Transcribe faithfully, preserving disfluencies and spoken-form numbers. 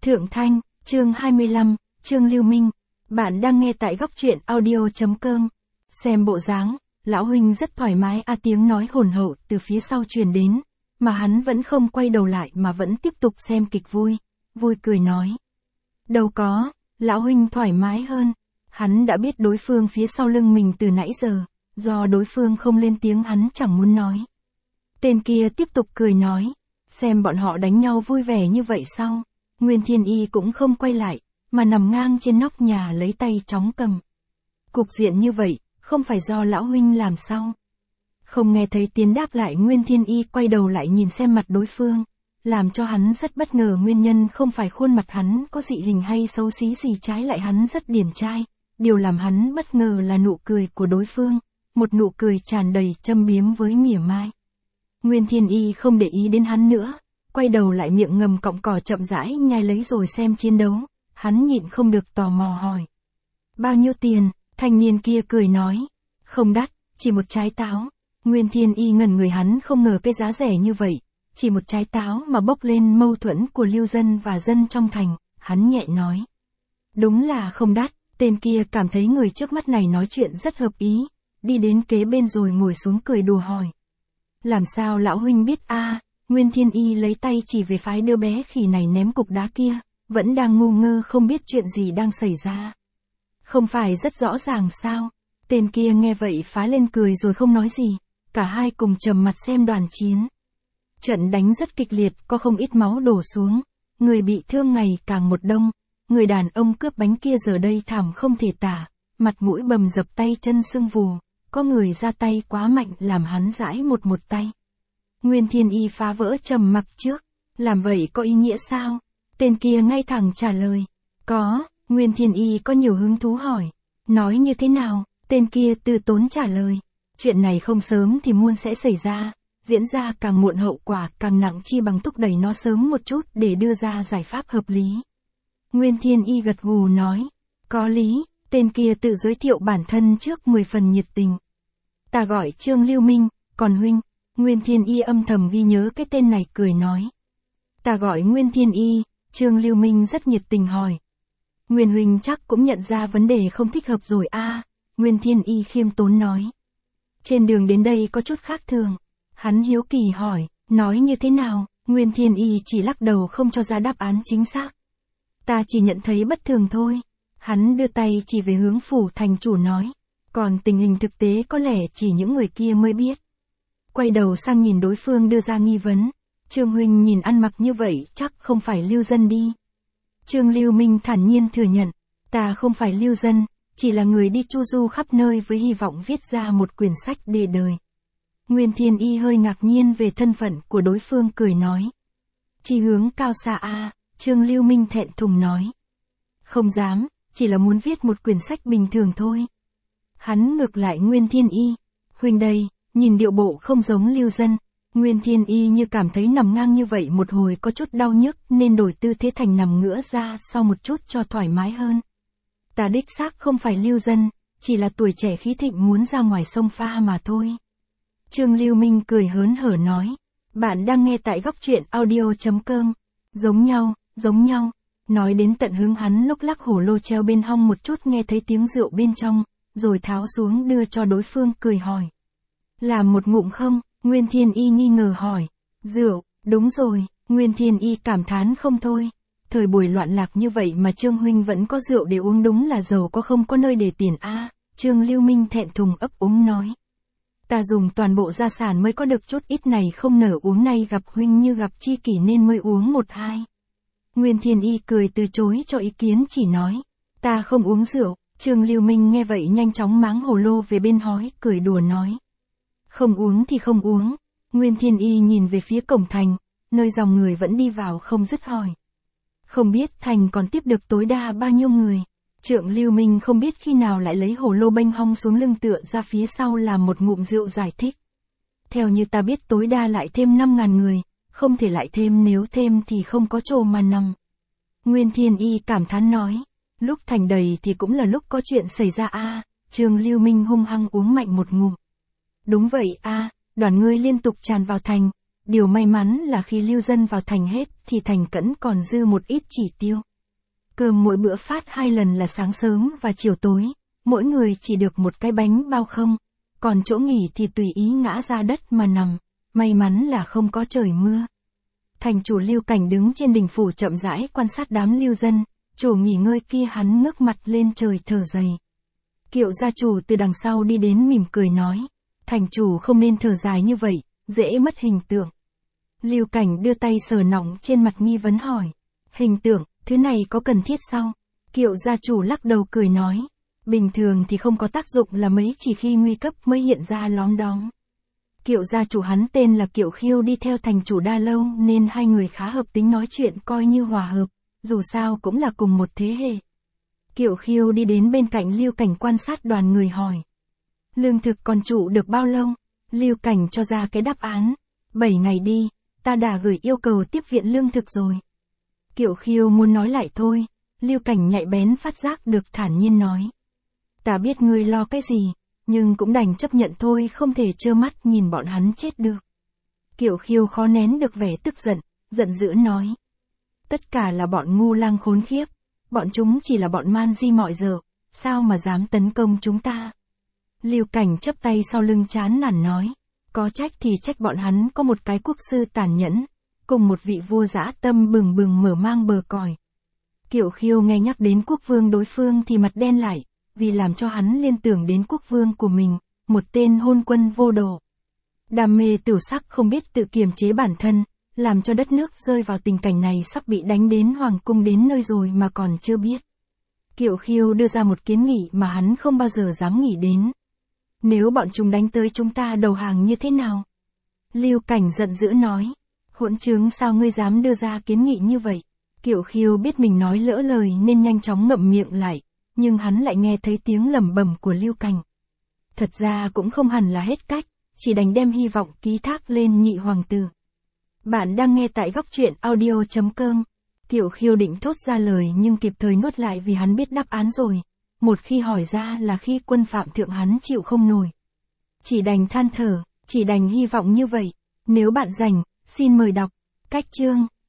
Thượng Thanh, chương hai mươi lăm, Trương Lưu Minh. Bạn đang nghe tại góc truyện audio chấm com. Xem bộ dáng, lão huynh rất thoải mái a tiếng nói hồn hậu từ phía sau truyền đến, mà hắn vẫn không quay đầu lại mà vẫn tiếp tục xem kịch vui, vui cười nói. Đâu có, lão huynh thoải mái hơn. Hắn đã biết đối phương phía sau lưng mình từ nãy giờ, do đối phương không lên tiếng hắn chẳng muốn nói. Tên kia tiếp tục cười nói, xem bọn họ đánh nhau vui vẻ như vậy sao? Nguyên Thiên Y cũng không quay lại, mà nằm ngang trên nóc nhà lấy tay chóng cầm. Cục diện như vậy, không phải do lão huynh làm sao? Không nghe thấy tiếng đáp lại, Nguyên Thiên Y quay đầu lại nhìn xem mặt đối phương, làm cho hắn rất bất ngờ. Nguyên nhân không phải khuôn mặt hắn có dị hình hay xấu xí gì, trái lại hắn rất điển trai. Điều làm hắn bất ngờ là nụ cười của đối phương, một nụ cười tràn đầy châm biếm với mỉa mai. Nguyên Thiên Y không để ý đến hắn nữa, quay đầu lại miệng ngầm cọng cỏ chậm rãi nhai lấy rồi xem chiến đấu. Hắn nhịn không được tò mò hỏi. Bao nhiêu tiền? Thanh niên kia cười nói. Không đắt, chỉ một trái táo. Nguyên Thiên Y ngẩn người, hắn không ngờ cái giá rẻ như vậy. Chỉ một trái táo mà bốc lên mâu thuẫn của lưu dân và dân trong thành. Hắn nhẹ nói. Đúng là không đắt. Tên kia cảm thấy người trước mắt này nói chuyện rất hợp ý. Đi đến kế bên rồi ngồi xuống cười đùa hỏi. Làm sao lão huynh biết a? À, Nguyên Thiên Y lấy tay chỉ về phái đứa bé khỉ này ném cục đá kia, vẫn đang ngu ngơ không biết chuyện gì đang xảy ra. Không phải rất rõ ràng sao? Tên kia nghe vậy phá lên cười rồi không nói gì, cả hai cùng trầm mặt xem đoàn chiến. Trận đánh rất kịch liệt, có không ít máu đổ xuống, người bị thương ngày càng một đông, người đàn ông cướp bánh kia giờ đây thảm không thể tả, mặt mũi bầm dập, tay chân sưng vù, có người ra tay quá mạnh làm hắn giãi một một tay. Nguyên Thiên Y phá vỡ trầm mặc trước, làm vậy có ý nghĩa sao? Tên kia ngay thẳng trả lời, có. Nguyên Thiên Y có nhiều hứng thú hỏi, nói như thế nào? Tên kia từ tốn trả lời, chuyện này không sớm thì muộn sẽ xảy ra, diễn ra càng muộn hậu quả càng nặng, chi bằng thúc đẩy nó sớm một chút để đưa ra giải pháp hợp lý. Nguyên Thiên Y gật gù nói, có lý. Tên kia tự giới thiệu bản thân trước mười phần nhiệt tình. Ta gọi Trương Lưu Minh, còn huynh? Nguyên Thiên Y âm thầm ghi nhớ cái tên này cười nói. Ta gọi Nguyên Thiên Y. Trương Lưu Minh rất nhiệt tình hỏi. Nguyên huynh chắc cũng nhận ra vấn đề không thích hợp rồi a? À, Nguyên Thiên Y khiêm tốn nói. Trên đường đến đây có chút khác thường. Hắn hiếu kỳ hỏi, nói như thế nào? Nguyên Thiên Y chỉ lắc đầu không cho ra đáp án chính xác. Ta chỉ nhận thấy bất thường thôi. Hắn đưa tay chỉ về hướng phủ thành chủ nói. Còn tình hình thực tế có lẽ chỉ những người kia mới biết. Quay đầu sang nhìn đối phương đưa ra nghi vấn. Trương huynh nhìn ăn mặc như vậy chắc không phải lưu dân đi. Trương Lưu Minh thản nhiên thừa nhận. Ta không phải lưu dân, chỉ là người đi chu du khắp nơi với hy vọng viết ra một quyển sách để đời. Nguyên Thiên Y hơi ngạc nhiên về thân phận của đối phương cười nói. Chi hướng cao xa a? À, Trương Lưu Minh thẹn thùng nói. Không dám, chỉ là muốn viết một quyển sách bình thường thôi. Hắn ngược lại Nguyên Thiên Y. Huynh đây, nhìn điệu bộ không giống lưu dân. Nguyên Thiên Y như cảm thấy nằm ngang như vậy một hồi có chút đau nhức nên đổi tư thế thành nằm ngửa ra sau một chút cho thoải mái hơn. Ta đích xác không phải lưu dân, chỉ là tuổi trẻ khí thịnh muốn ra ngoài sông pha mà thôi. Trương Lưu Minh cười hớn hở nói. Bạn đang nghe tại góc truyện audio chấm com. Giống nhau, giống nhau. Nói đến tận hướng hắn lúc lắc hổ lô treo bên hông một chút nghe thấy tiếng rượu bên trong, rồi tháo xuống đưa cho đối phương cười hỏi. Làm một ngụm không? Nguyên Thiên Y nghi ngờ hỏi. Rượu, đúng rồi. Nguyên Thiên Y cảm thán không thôi. Thời buổi loạn lạc như vậy mà Trương huynh vẫn có rượu để uống, đúng là giàu có không có nơi để tiền a. À, Trương Lưu Minh thẹn thùng ấp úng nói. Ta dùng toàn bộ gia sản mới có được chút ít này, không nở uống, nay gặp huynh như gặp tri kỷ nên mới uống một hai. Nguyên Thiên Y cười từ chối cho ý kiến, chỉ nói. Ta không uống rượu. Trương Lưu Minh nghe vậy nhanh chóng máng hồ lô về bên hói, cười đùa nói. Không uống thì không uống. Nguyên Thiên Y nhìn về phía cổng thành, nơi dòng người vẫn đi vào không dứt hỏi. Không biết thành còn tiếp được tối đa bao nhiêu người. Trượng Lưu Minh không biết khi nào lại lấy hồ lô bênh hong xuống lưng tựa ra phía sau làm một ngụm rượu giải thích. Theo như ta biết tối đa lại thêm năm ngàn người, không thể lại thêm, nếu thêm thì không có chỗ mà nằm. Nguyên Thiên Y cảm thán nói. Lúc thành đầy thì cũng là lúc có chuyện xảy ra a. À, Trương Lưu Minh hung hăng uống mạnh một ngụm. Đúng vậy a, à, đoàn người liên tục tràn vào thành, Điều may mắn là khi lưu dân vào thành hết thì thành Cẩn còn dư một ít chỉ tiêu. Cơm mỗi bữa phát hai lần là sáng sớm và chiều tối, mỗi người chỉ được một cái bánh bao không, còn chỗ nghỉ thì tùy ý ngã ra đất mà nằm, may mắn là không có trời mưa. Thành chủ Lưu Cảnh đứng trên đình phủ chậm rãi quan sát đám lưu dân, chủ nghỉ ngơi kia hắn ngước mặt lên trời thở dày. Kiệu gia chủ từ đằng sau đi đến mỉm cười nói, thành chủ không nên thở dài như vậy, dễ mất hình tượng. Lưu Cảnh đưa tay sờ nọng trên mặt nghi vấn hỏi, hình tượng, thứ này có cần thiết sao? Kiệu gia chủ lắc đầu cười nói, bình thường thì không có tác dụng là mấy, chỉ khi nguy cấp mới hiện ra lóm đóm. Kiệu gia chủ hắn tên là Kiệu Khiêu, đi theo thành chủ đa lâu nên hai người khá hợp tính, nói chuyện coi như hòa hợp, dù sao cũng là cùng một thế hệ. Kiệu Khiêu đi đến bên cạnh Lưu Cảnh quan sát đoàn người hỏi, lương thực còn trụ được bao lâu? Lưu Cảnh cho ra cái đáp án, bảy ngày đi, ta đã gửi yêu cầu tiếp viện lương thực rồi. Kiệu Khiêu muốn nói lại thôi, Lưu Cảnh nhạy bén phát giác được, thản nhiên nói, ta biết ngươi lo cái gì, nhưng cũng đành chấp nhận thôi, không thể trơ mắt nhìn bọn hắn chết được. Kiệu Khiêu khó nén được vẻ tức giận, giận dữ nói, tất cả là bọn ngu lang khốn khiếp, bọn chúng chỉ là bọn man di mọi giờ, sao mà dám tấn công chúng ta. Lưu Cảnh chắp tay sau lưng chán nản nói, có trách thì trách bọn hắn có một cái quốc sư tàn nhẫn, cùng một vị vua dã tâm bừng bừng mở mang bờ còi. Kiệu Khiêu nghe nhắc đến quốc vương đối phương thì mặt đen lại, vì làm cho hắn liên tưởng đến quốc vương của mình, một tên hôn quân vô độ. Đam mê tửu sắc không biết tự kiềm chế bản thân, làm cho đất nước rơi vào tình cảnh này, sắp bị đánh đến hoàng cung đến nơi rồi mà còn chưa biết. Kiệu Khiêu đưa ra một kiến nghị mà hắn không bao giờ dám nghĩ đến. Nếu bọn chúng đánh tới chúng ta đầu hàng như thế nào? Lưu Cảnh giận dữ nói, hỗn trướng, sao ngươi dám đưa ra kiến nghị như vậy? Kiệu Khiêu biết mình nói lỡ lời nên nhanh chóng ngậm miệng lại, nhưng hắn lại nghe thấy tiếng lẩm bẩm của Lưu Cảnh. Thật ra cũng không hẳn là hết cách, chỉ đành đem hy vọng ký thác lên nhị hoàng tử. Bạn đang nghe tại góc truyện audio chấm com. Kiệu Khiêu định thốt ra lời nhưng kịp thời nuốt lại vì hắn biết đáp án rồi. Một khi hỏi ra là khi quân phạm thượng hắn chịu không nổi. Chỉ đành than thở, chỉ đành hy vọng như vậy. Nếu bạn rảnh, xin mời đọc. Cách chương.